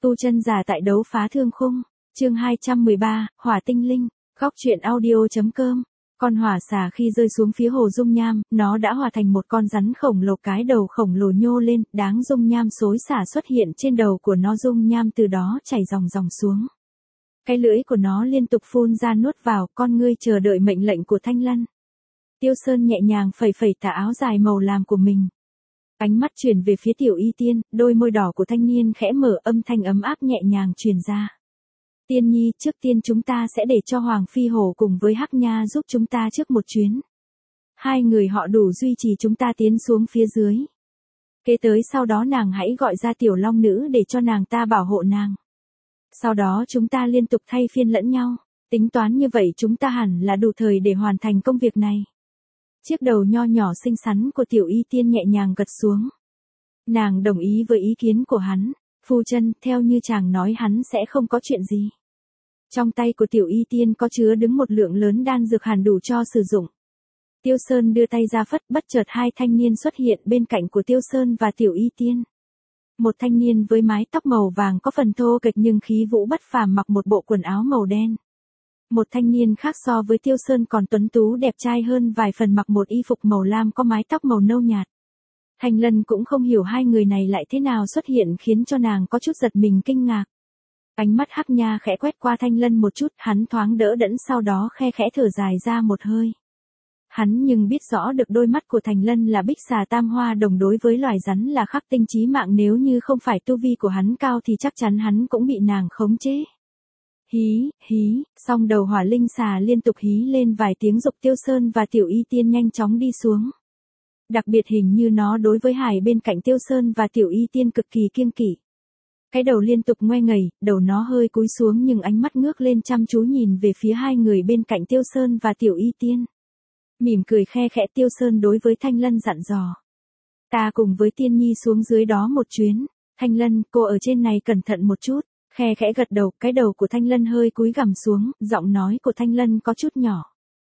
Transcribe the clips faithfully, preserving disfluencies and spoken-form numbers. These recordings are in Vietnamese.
Tu chân giả tại đấu phá thương khung, chương hai trăm mười ba, Hỏa tinh linh, góc truyện audio.com. Con hỏa xà khi rơi xuống phía hồ dung nham, nó đã hòa thành một con rắn khổng lồ, cái đầu khổng lồ nhô lên, đáng dung nham xối xả xuất hiện trên đầu của nó, dung nham từ đó chảy dòng dòng xuống. Cái lưỡi của nó liên tục phun ra nuốt vào, con ngươi chờ đợi mệnh lệnh của Thanh Lân. Tiêu Sơn nhẹ nhàng phẩy phẩy tà áo dài màu lam của mình. Ánh mắt chuyển về phía Tiểu Y Tiên, đôi môi đỏ của thanh niên khẽ mở, âm thanh ấm áp nhẹ nhàng truyền ra. Tiên nhi, trước tiên chúng ta sẽ để cho Hoàng Phi Hổ cùng với Hắc Nha giúp chúng ta trước một chuyến. Hai người họ đủ duy trì chúng ta tiến xuống phía dưới. Kế tới sau đó nàng hãy gọi ra Tiểu Long Nữ để cho nàng ta bảo hộ nàng. Sau đó chúng ta liên tục thay phiên lẫn nhau, tính toán như vậy chúng ta hẳn là đủ thời để hoàn thành công việc này. Chiếc đầu nho nhỏ xinh xắn của Tiểu Y Tiên nhẹ nhàng gật xuống. Nàng đồng ý với ý kiến của hắn. Phu chân, theo như chàng nói hắn sẽ không có chuyện gì. Trong tay của Tiểu Y Tiên có chứa đứng một lượng lớn đan dược hẳn đủ cho sử dụng. Tiêu Sơn đưa tay ra phất, bất chợt hai thanh niên xuất hiện bên cạnh của Tiêu Sơn và Tiểu Y Tiên. Một thanh niên với mái tóc màu vàng có phần thô kệch nhưng khí vũ bất phàm, mặc một bộ quần áo màu đen. Một thanh niên khác so với Tiêu Sơn còn tuấn tú đẹp trai hơn vài phần, mặc một y phục màu lam có mái tóc màu nâu nhạt. Thanh Lân cũng không hiểu hai người này lại thế nào xuất hiện, khiến cho nàng có chút giật mình kinh ngạc. Ánh mắt Hắc Nha khẽ quét qua Thanh Lân một chút, hắn thoáng đỡ đẫn, sau đó khe khẽ thở dài ra một hơi. Hắn nhưng biết rõ được đôi mắt của Thanh Lân là bích xà tam hoa đồng, đối với loài rắn là khắc tinh chí mạng, nếu như không phải tu vi của hắn cao thì chắc chắn hắn cũng bị nàng khống chế. Hí, hí, song đầu hỏa linh xà liên tục hí lên vài tiếng, dục Tiêu Sơn và Tiểu Y Tiên nhanh chóng đi xuống. Đặc biệt hình như nó đối với hải bên cạnh Tiêu Sơn và Tiểu Y Tiên cực kỳ kiêng kỵ. Cái đầu liên tục ngoe ngẩy, đầu nó hơi cúi xuống nhưng ánh mắt ngước lên chăm chú nhìn về phía hai người bên cạnh Tiêu Sơn và Tiểu Y Tiên. Mỉm cười khe khẽ, Tiêu Sơn đối với Thanh Lân dặn dò. Ta cùng với Tiên nhi xuống dưới đó một chuyến. Thanh Lân, cô ở trên này cẩn thận một chút. Khe khẽ gật đầu, cái đầu của Thanh Lân hơi cúi gằm xuống, giọng nói của Thanh Lân có chút nhỏ.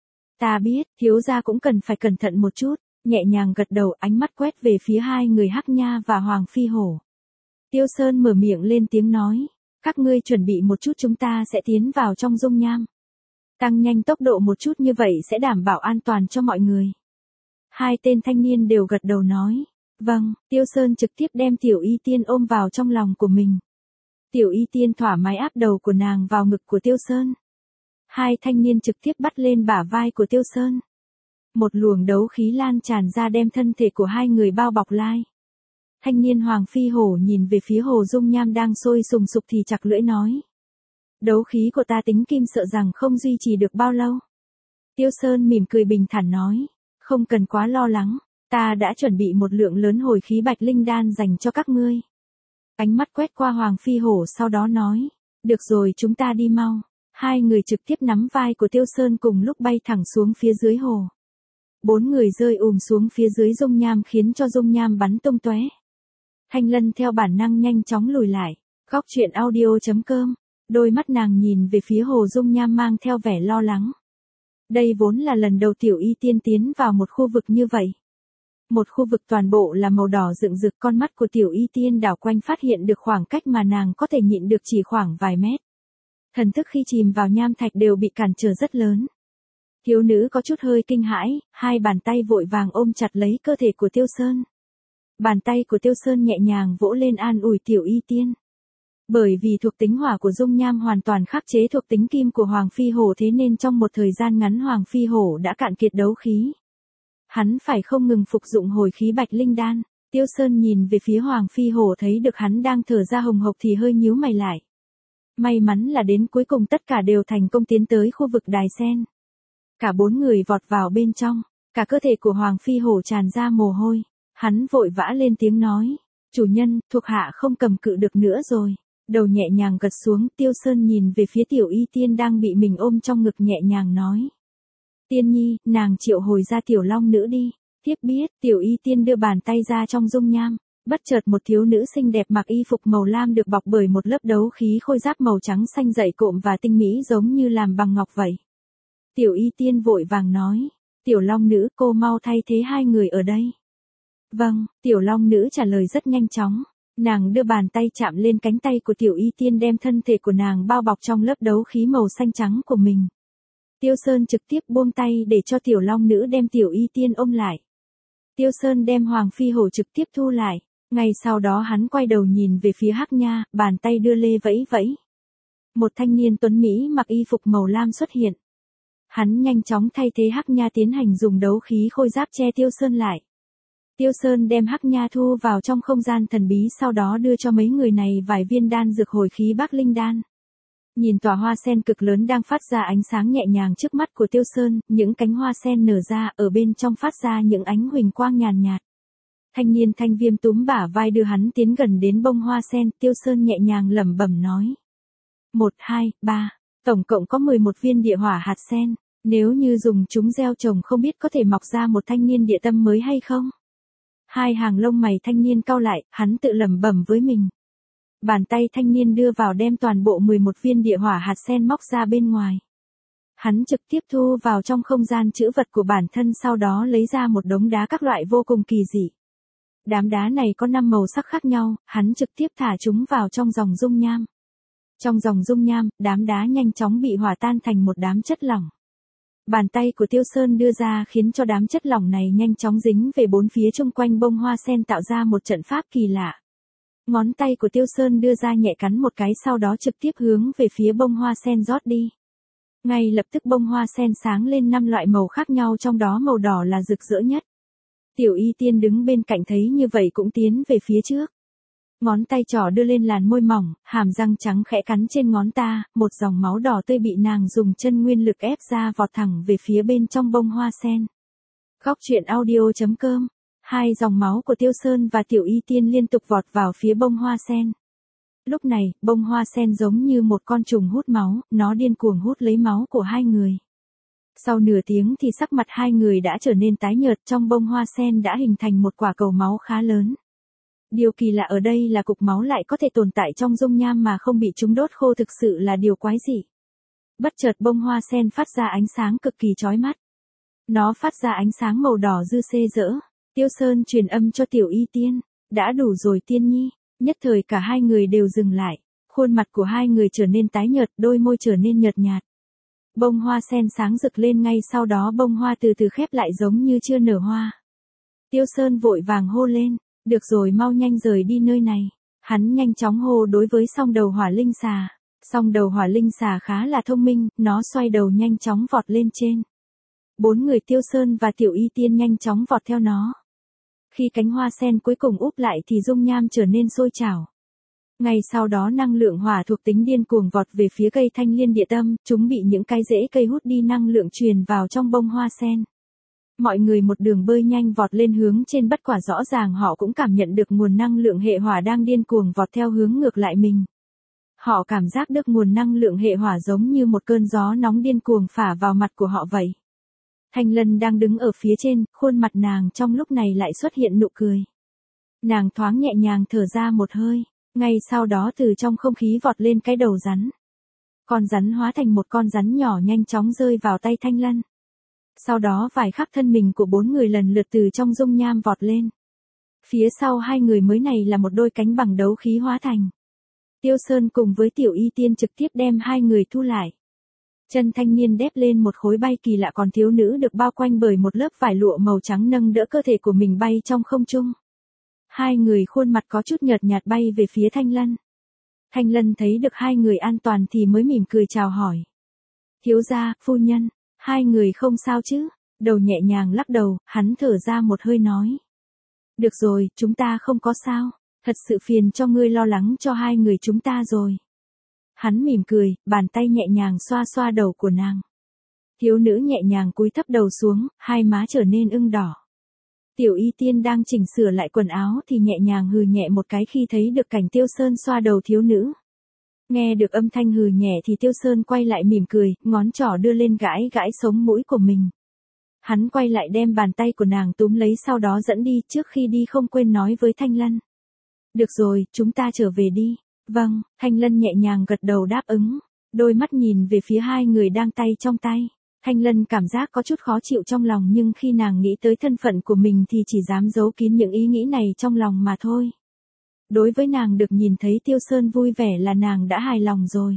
Ta biết, thiếu gia cũng cần phải cẩn thận một chút. Nhẹ nhàng gật đầu, ánh mắt quét về phía hai người Hắc Nha và Hoàng Phi Hổ. Tiêu Sơn mở miệng lên tiếng nói. Các ngươi chuẩn bị một chút, chúng ta sẽ tiến vào trong dung nham. Tăng nhanh tốc độ một chút, như vậy sẽ đảm bảo an toàn cho mọi người. Hai tên thanh niên đều gật đầu nói. Vâng, Tiêu Sơn trực tiếp đem Tiểu Y Tiên ôm vào trong lòng của mình. Tiểu Y Tiên thỏa mái áp đầu của nàng vào ngực của Tiêu Sơn. Hai thanh niên trực tiếp bắt lên bả vai của Tiêu Sơn. Một luồng đấu khí lan tràn ra đem thân thể của hai người bao bọc lai. Thanh niên Hoàng Phi Hổ nhìn về phía hồ dung nham đang sôi sùng sục thì chặt lưỡi nói. Đấu khí của ta tính kim sợ rằng không duy trì được bao lâu. Tiêu Sơn mỉm cười bình thản nói. Không cần quá lo lắng, ta đã chuẩn bị một lượng lớn hồi khí bạch linh đan dành cho các ngươi. Ánh mắt quét qua Hoàng Phi Hổ, sau đó nói. Được rồi, chúng ta đi mau. Hai người trực tiếp nắm vai của Tiêu Sơn cùng lúc bay thẳng xuống phía dưới hồ. Bốn người rơi ùm xuống phía dưới dung nham khiến cho dung nham bắn tung tóe. Thanh Lân theo bản năng nhanh chóng lùi lại. Góc truyện audio.com. Đôi mắt nàng nhìn về phía hồ dung nham mang theo vẻ lo lắng. Đây vốn là lần đầu Tiểu Y Tiên tiến vào một khu vực như vậy. Một khu vực toàn bộ là màu đỏ rực rực, con mắt của Tiểu Y Tiên đảo quanh phát hiện được khoảng cách mà nàng có thể nhịn được chỉ khoảng vài mét. Thần thức khi chìm vào nham thạch đều bị cản trở rất lớn. Thiếu nữ có chút hơi kinh hãi, hai bàn tay vội vàng ôm chặt lấy cơ thể của Tiêu Sơn. Bàn tay của Tiêu Sơn nhẹ nhàng vỗ lên an ủi Tiểu Y Tiên. Bởi vì thuộc tính hỏa của dung nham hoàn toàn khắc chế thuộc tính kim của Hoàng Phi Hổ, thế nên trong một thời gian ngắn Hoàng Phi Hổ đã cạn kiệt đấu khí. Hắn phải không ngừng phục dụng hồi khí bạch linh đan. Tiêu Sơn nhìn về phía Hoàng Phi Hổ, thấy được hắn đang thở ra hồng hộc thì hơi nhíu mày lại. May mắn là đến cuối cùng tất cả đều thành công tiến tới khu vực đài sen. Cả bốn người vọt vào bên trong, cả cơ thể của Hoàng Phi Hổ tràn ra mồ hôi. Hắn vội vã lên tiếng nói. Chủ nhân, thuộc hạ không cầm cự được nữa rồi. Đầu nhẹ nhàng gật xuống, Tiêu Sơn nhìn về phía Tiểu Y Tiên đang bị mình ôm trong ngực, nhẹ nhàng nói. Tiên nhi, nàng triệu hồi ra Tiểu Long Nữ đi. Tiếp biết, Tiểu Y Tiên đưa bàn tay ra trong dung nham. Bất chợt một thiếu nữ xinh đẹp mặc y phục màu lam được bọc bởi một lớp đấu khí khôi giáp màu trắng xanh dày cộm và tinh mỹ giống như làm bằng ngọc vậy. Tiểu Y Tiên vội vàng nói. Tiểu Long Nữ, cô mau thay thế hai người ở đây. Vâng, Tiểu Long Nữ trả lời rất nhanh chóng. Nàng đưa bàn tay chạm lên cánh tay của Tiểu Y Tiên đem thân thể của nàng bao bọc trong lớp đấu khí màu xanh trắng của mình. Tiêu Sơn trực tiếp buông tay để cho Tiểu Long Nữ đem Tiểu Y Tiên ôm lại. Tiêu Sơn đem Hoàng Phi Hổ trực tiếp thu lại. Ngay sau đó hắn quay đầu nhìn về phía Hắc Nha, bàn tay đưa lê vẫy vẫy. Một thanh niên tuấn Mỹ mặc y phục màu lam xuất hiện. Hắn nhanh chóng thay thế Hắc Nha tiến hành dùng đấu khí khôi giáp che Tiêu Sơn lại. Tiêu Sơn đem Hắc Nha thu vào trong không gian thần bí sau đó đưa cho mấy người này vài viên đan dược hồi khí Bắc Linh đan. Nhìn tòa hoa sen cực lớn đang phát ra ánh sáng nhẹ nhàng trước mắt của Tiêu Sơn, những cánh hoa sen nở ra, ở bên trong phát ra những ánh huỳnh quang nhàn nhạt. Thanh niên Thanh Viêm túm bả vai đưa hắn tiến gần đến bông hoa sen, Tiêu Sơn nhẹ nhàng lẩm bẩm nói. Một, hai, ba, tổng cộng có mười một viên địa hỏa hạt sen, nếu như dùng chúng gieo trồng không biết có thể mọc ra một thanh niên địa tâm mới hay không? Hai hàng lông mày thanh niên cau lại, hắn tự lẩm bẩm với mình. Bàn tay thanh niên đưa vào đem toàn bộ mười một viên địa hỏa hạt sen móc ra bên ngoài. Hắn trực tiếp thu vào trong không gian trữ vật của bản thân sau đó lấy ra một đống đá các loại vô cùng kỳ dị. Đám đá này có năm màu sắc khác nhau, hắn trực tiếp thả chúng vào trong dòng dung nham. Trong dòng dung nham, đám đá nhanh chóng bị hỏa tan thành một đám chất lỏng. Bàn tay của Tiêu Sơn đưa ra khiến cho đám chất lỏng này nhanh chóng dính về bốn phía xung quanh bông hoa sen tạo ra một trận pháp kỳ lạ. Ngón tay của Tiêu Sơn đưa ra nhẹ cắn một cái sau đó trực tiếp hướng về phía bông hoa sen rót đi. Ngay lập tức bông hoa sen sáng lên năm loại màu khác nhau trong đó màu đỏ là rực rỡ nhất. Tiểu Y Tiên đứng bên cạnh thấy như vậy cũng tiến về phía trước. Ngón tay trỏ đưa lên làn môi mỏng, hàm răng trắng khẽ cắn trên ngón ta, một dòng máu đỏ tươi bị nàng dùng chân nguyên lực ép ra vọt thẳng về phía bên trong bông hoa sen. Góc truyện audio chấm com. Hai dòng máu của Tiêu Sơn và Tiểu Y Tiên liên tục vọt vào phía bông hoa sen. Lúc này, bông hoa sen giống như một con trùng hút máu, nó điên cuồng hút lấy máu của hai người. Sau nửa tiếng thì sắc mặt hai người đã trở nên tái nhợt, trong bông hoa sen đã hình thành một quả cầu máu khá lớn. Điều kỳ lạ ở đây là cục máu lại có thể tồn tại trong dung nham mà không bị chúng đốt khô, thực sự là điều quái dị. Bất chợt bông hoa sen phát ra ánh sáng cực kỳ chói mắt. Nó phát ra ánh sáng màu đỏ dư xê rỡ. Tiêu Sơn truyền âm cho Tiểu Y Tiên. Đã đủ rồi Tiên Nhi. Nhất thời cả hai người đều dừng lại. Khuôn mặt của hai người trở nên tái nhợt, đôi môi trở nên nhợt nhạt. Bông hoa sen sáng rực lên, ngay sau đó bông hoa từ từ khép lại giống như chưa nở hoa. Tiêu Sơn vội vàng hô lên. Được rồi, mau nhanh rời đi nơi này. Hắn nhanh chóng hô đối với song đầu hỏa linh xà. Song đầu hỏa linh xà khá là thông minh, nó xoay đầu nhanh chóng vọt lên trên. Bốn người Tiêu Sơn và Tiểu Y Tiên nhanh chóng vọt theo nó. Khi cánh hoa sen cuối cùng úp lại thì dung nham trở nên sôi trào. Ngay sau đó năng lượng hỏa thuộc tính điên cuồng vọt về phía cây thanh liên địa tâm, chúng bị những cái rễ cây hút đi năng lượng truyền vào trong bông hoa sen. Mọi người một đường bơi nhanh vọt lên hướng trên, bất quả rõ ràng họ cũng cảm nhận được nguồn năng lượng hệ hỏa đang điên cuồng vọt theo hướng ngược lại mình. Họ cảm giác được nguồn năng lượng hệ hỏa giống như một cơn gió nóng điên cuồng phả vào mặt của họ vậy. Thanh Lân đang đứng ở phía trên, khuôn mặt nàng trong lúc này lại xuất hiện nụ cười. Nàng thoáng nhẹ nhàng thở ra một hơi, ngay sau đó từ trong không khí vọt lên cái đầu rắn. Con rắn hóa thành một con rắn nhỏ nhanh chóng rơi vào tay Thanh Lân. Sau đó vài khắc thân mình của bốn người lần lượt từ trong dung nham vọt lên. Phía sau hai người mới này là một đôi cánh bằng đấu khí hóa thành. Tiêu Sơn cùng với Tiểu Y Tiên trực tiếp đem hai người thu lại. Chân thanh niên đép lên một khối bay kỳ lạ, còn thiếu nữ được bao quanh bởi một lớp vải lụa màu trắng nâng đỡ cơ thể của mình bay trong không trung. Hai người khuôn mặt có chút nhợt nhạt bay về phía Thanh Lân. Thanh Lân thấy được hai người an toàn thì mới mỉm cười chào hỏi. Thiếu gia, phu nhân, hai người không sao chứ? Đầu nhẹ nhàng lắc đầu, hắn thở ra một hơi nói. Được rồi, chúng ta không có sao. Thật sự phiền cho ngươi lo lắng cho hai người chúng ta rồi. Hắn mỉm cười, bàn tay nhẹ nhàng xoa xoa đầu của nàng. Thiếu nữ nhẹ nhàng cúi thấp đầu xuống, hai má trở nên ửng đỏ. Tiểu Y Tiên đang chỉnh sửa lại quần áo thì nhẹ nhàng hừ nhẹ một cái khi thấy được cảnh Tiêu Sơn xoa đầu thiếu nữ. Nghe được âm thanh hừ nhẹ thì Tiêu Sơn quay lại mỉm cười, ngón trỏ đưa lên gãi gãi sống mũi của mình. Hắn quay lại đem bàn tay của nàng túm lấy sau đó dẫn đi, trước khi đi không quên nói với Thanh Lân. Được rồi, chúng ta trở về đi. Vâng, Thanh Lân nhẹ nhàng gật đầu đáp ứng. Đôi mắt nhìn về phía hai người đang tay trong tay. Thanh Lân cảm giác có chút khó chịu trong lòng, nhưng khi nàng nghĩ tới thân phận của mình thì chỉ dám giấu kín những ý nghĩ này trong lòng mà thôi. Đối với nàng được nhìn thấy Tiêu Sơn vui vẻ là nàng đã hài lòng rồi.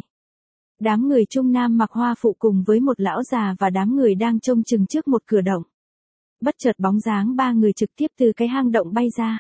Đám người trung nam mặc hoa phụ cùng với một lão già và đám người đang trông chừng trước một cửa động. Bất chợt bóng dáng ba người trực tiếp từ cái hang động bay ra.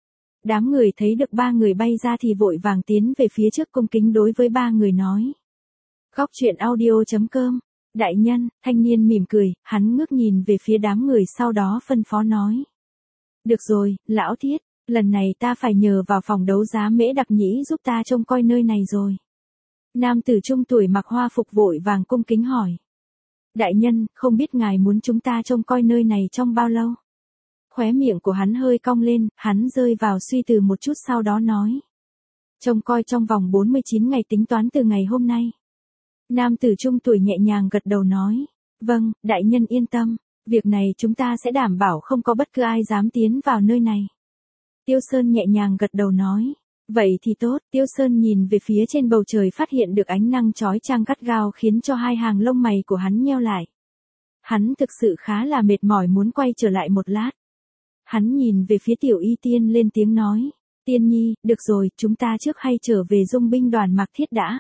Đám người thấy được ba người bay ra thì vội vàng tiến về phía trước cung kính đối với ba người nói. Góc truyện audio.com. Đại nhân, thanh niên mỉm cười, hắn ngước nhìn về phía đám người sau đó phân phó nói. Được rồi, lão Thiết, lần này ta phải nhờ vào phòng đấu giá Mễ Đặc Nhĩ giúp ta trông coi nơi này rồi. Nam tử trung tuổi mặc hoa phục vội vàng cung kính hỏi. Đại nhân, không biết ngài muốn chúng ta trông coi nơi này trong bao lâu? Khóe miệng của hắn hơi cong lên, hắn rơi vào suy tư một chút sau đó nói. Trông coi trong vòng bốn mươi chín ngày tính toán từ ngày hôm nay. Nam tử trung tuổi nhẹ nhàng gật đầu nói. Vâng, đại nhân yên tâm, việc này chúng ta sẽ đảm bảo không có bất cứ ai dám tiến vào nơi này. Tiêu Sơn nhẹ nhàng gật đầu nói. Vậy thì tốt, Tiêu Sơn nhìn về phía trên bầu trời phát hiện được ánh nắng chói chang gắt gao khiến cho hai hàng lông mày của hắn nheo lại. Hắn thực sự khá là mệt mỏi muốn quay trở lại một lát. Hắn nhìn về phía Tiểu Y Tiên lên tiếng nói. Tiên nhi, được rồi, chúng ta trước hay trở về dung binh đoàn Mạc Thiết đã.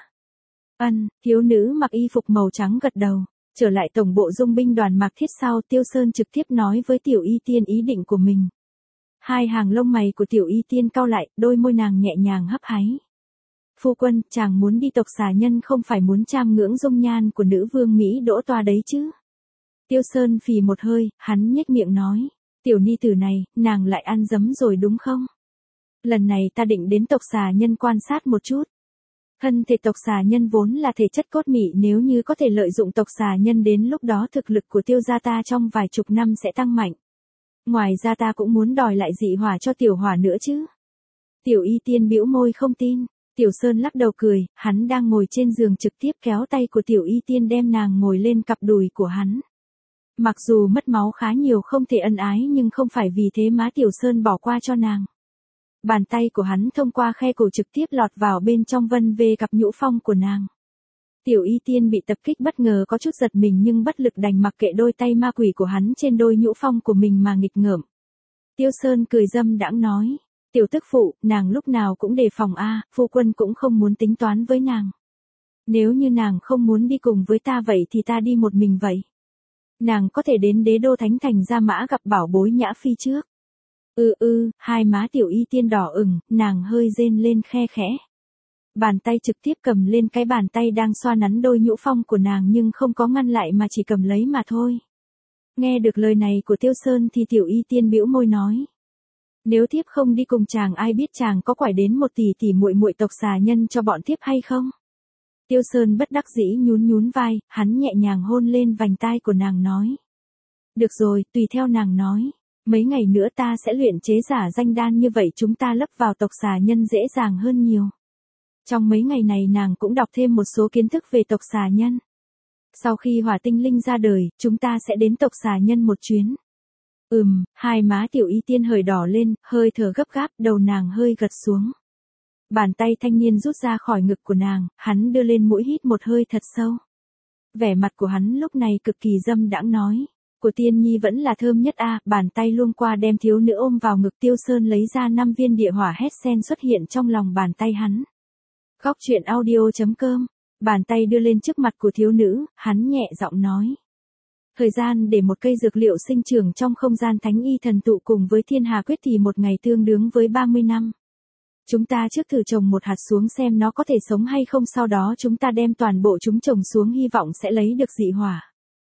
Ân, thiếu nữ mặc y phục màu trắng gật đầu. Trở lại tổng bộ dung binh đoàn Mạc Thiết sau, Tiêu Sơn trực tiếp nói với Tiểu Y Tiên ý định của mình. Hai hàng lông mày của Tiểu Y Tiên cau lại, đôi môi nàng nhẹ nhàng hấp háy. Phu quân, chàng muốn đi tộc xà nhân không phải muốn chiêm ngưỡng dung nhan của nữ vương Mỹ Đỗ Toa đấy chứ? Tiêu Sơn phì một hơi, hắn nhếch miệng nói. Tiểu ni tử này, nàng lại ăn dấm rồi đúng không? Lần này ta định đến tộc xà nhân quan sát một chút. Thân thể tộc xà nhân vốn là thể chất cốt mị, nếu như có thể lợi dụng tộc xà nhân đến lúc đó thực lực của tiêu gia ta trong vài chục năm sẽ tăng mạnh. Ngoài ra ta cũng muốn đòi lại dị hỏa cho tiểu hỏa nữa chứ. Tiểu Y Tiên bĩu môi không tin. Tiểu Sơn lắc đầu cười, hắn đang ngồi trên giường trực tiếp kéo tay của Tiểu Y Tiên đem nàng ngồi lên cặp đùi của hắn. Mặc dù mất máu khá nhiều không thể ân ái nhưng không phải vì thế má Tiểu Sơn bỏ qua cho nàng. Bàn tay của hắn thông qua khe cổ trực tiếp lọt vào bên trong vân về cặp nhũ phong của nàng. Tiểu Y Tiên bị tập kích bất ngờ có chút giật mình nhưng bất lực đành mặc kệ đôi tay ma quỷ của hắn trên đôi nhũ phong của mình mà nghịch ngợm. Tiêu Sơn cười dâm đãng nói. Tiểu tức phụ, nàng lúc nào cũng đề phòng a, phu quân cũng không muốn tính toán với nàng. Nếu như nàng không muốn đi cùng với ta vậy thì ta đi một mình vậy. Nàng có thể đến đế đô thánh thành Gia Mã gặp bảo bối Nhã Phi trước. Ừ ừ, hai má Tiểu Y Tiên đỏ ửng, nàng hơi rên lên khe khẽ. Bàn tay trực tiếp cầm lên cái bàn tay đang xoa nắn đôi nhũ phong của nàng nhưng không có ngăn lại mà chỉ cầm lấy mà thôi. Nghe được lời này của Tiêu Sơn thì Tiểu Y Tiên bĩu môi nói. Nếu thiếp không đi cùng chàng ai biết chàng có quải đến một tỷ tỷ muội muội tộc xà nhân cho bọn thiếp hay không? Tiêu Sơn bất đắc dĩ nhún nhún vai, hắn nhẹ nhàng hôn lên vành tai của nàng nói. Được rồi, tùy theo nàng nói. Mấy ngày nữa ta sẽ luyện chế giả danh đan như vậy chúng ta lấp vào tộc xà nhân dễ dàng hơn nhiều. Trong mấy ngày này nàng cũng đọc thêm một số kiến thức về tộc xà nhân. Sau khi hỏa tinh linh ra đời, chúng ta sẽ đến tộc xà nhân một chuyến. Ừm, hai má Tiểu Y Tiên hơi đỏ lên, hơi thở gấp gáp, đầu nàng hơi gật xuống. Bàn tay thanh niên rút ra khỏi ngực của nàng, hắn đưa lên mũi hít một hơi thật sâu. Vẻ mặt của hắn lúc này cực kỳ dâm đãng nói. Của Tiên Nhi vẫn là thơm nhất a, bàn tay luông qua đem thiếu nữ ôm vào ngực. Tiêu Sơn lấy ra năm viên địa hỏa hét sen xuất hiện trong lòng bàn tay hắn. Góc truyện audio.com. Bàn tay đưa lên trước mặt của thiếu nữ, hắn nhẹ giọng nói. Thời gian để một cây dược liệu sinh trưởng trong không gian thánh y thần tụ cùng với thiên hà quyết thì một ngày tương đương với ba mươi năm. Chúng ta trước thử trồng một hạt xuống xem nó có thể sống hay không, sau đó chúng ta đem toàn bộ chúng trồng xuống hy vọng sẽ lấy được dị hỏa.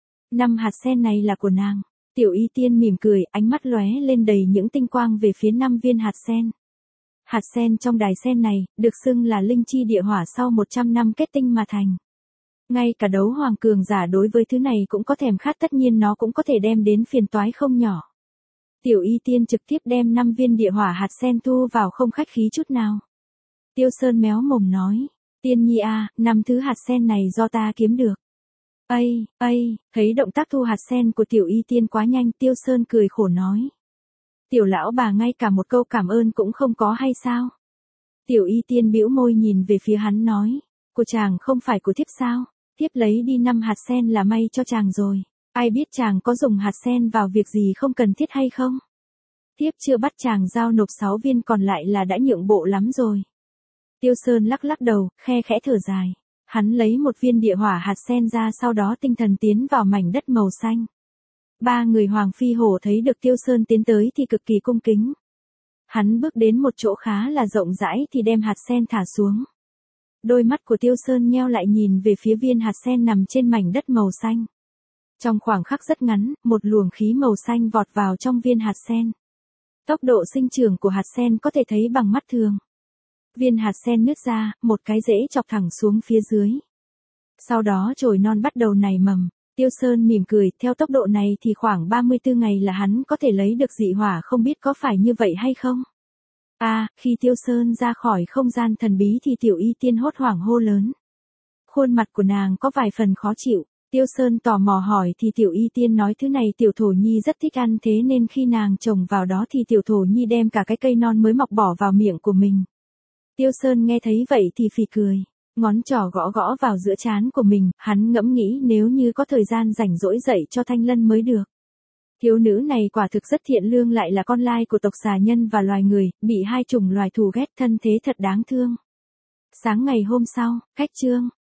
Năm hạt sen này là của nàng. Tiểu Y Tiên mỉm cười, ánh mắt lóe lên đầy những tinh quang về phía năm viên hạt sen. Hạt sen trong đài sen này, được xưng là linh chi địa hỏa sau một trăm năm kết tinh mà thành. Ngay cả đấu hoàng cường giả đối với thứ này cũng có thèm khát, tất nhiên nó cũng có thể đem đến phiền toái không nhỏ. Tiểu Y Tiên trực tiếp đem năm viên địa hỏa hạt sen thu vào không khách khí chút nào. Tiêu Sơn méo mồm nói, Tiên Nhi a, năm thứ hạt sen này do ta kiếm được. Ây, ây, thấy động tác thu hạt sen của Tiểu Y Tiên quá nhanh, Tiêu Sơn cười khổ nói. Tiểu lão bà ngay cả một câu cảm ơn cũng không có hay sao? Tiểu Y Tiên bĩu môi nhìn về phía hắn nói, của chàng không phải của thiếp sao? Thiếp lấy đi năm hạt sen là may cho chàng rồi. Ai biết chàng có dùng hạt sen vào việc gì không cần thiết hay không? Tiếp chưa bắt chàng giao nộp sáu viên còn lại là đã nhượng bộ lắm rồi. Tiêu Sơn lắc lắc đầu, khe khẽ thở dài. Hắn lấy một viên địa hỏa hạt sen ra sau đó tinh thần tiến vào mảnh đất màu xanh. Ba người Hoàng Phi Hổ thấy được Tiêu Sơn tiến tới thì cực kỳ cung kính. Hắn bước đến một chỗ khá là rộng rãi thì đem hạt sen thả xuống. Đôi mắt của Tiêu Sơn nheo lại nhìn về phía viên hạt sen nằm trên mảnh đất màu xanh. Trong khoảng khắc rất ngắn, một luồng khí màu xanh vọt vào trong viên hạt sen. Tốc độ sinh trưởng của hạt sen có thể thấy bằng mắt thường. Viên hạt sen nứt ra, một cái rễ chọc thẳng xuống phía dưới. Sau đó chồi non bắt đầu nảy mầm. Tiêu Sơn mỉm cười, theo tốc độ này thì khoảng ba mươi tư ngày là hắn có thể lấy được dị hỏa, không biết có phải như vậy hay không? À, khi Tiêu Sơn ra khỏi không gian thần bí thì Tiểu Y Tiên hốt hoảng hô lớn. Khuôn mặt của nàng có vài phần khó chịu. Tiêu Sơn tò mò hỏi thì Tiểu Y Tiên nói thứ này Tiểu Thổ Nhi rất thích ăn, thế nên khi nàng trồng vào đó thì Tiểu Thổ Nhi đem cả cái cây non mới mọc bỏ vào miệng của mình. Tiêu Sơn nghe thấy vậy thì phì cười, ngón trỏ gõ gõ vào giữa trán của mình, hắn ngẫm nghĩ nếu như có thời gian rảnh rỗi dạy cho Thanh Lân mới được. Thiếu nữ này quả thực rất thiện lương, lại là con lai của tộc xà nhân và loài người, bị hai chủng loài thù ghét, thân thế thật đáng thương. Sáng ngày hôm sau, cách trương,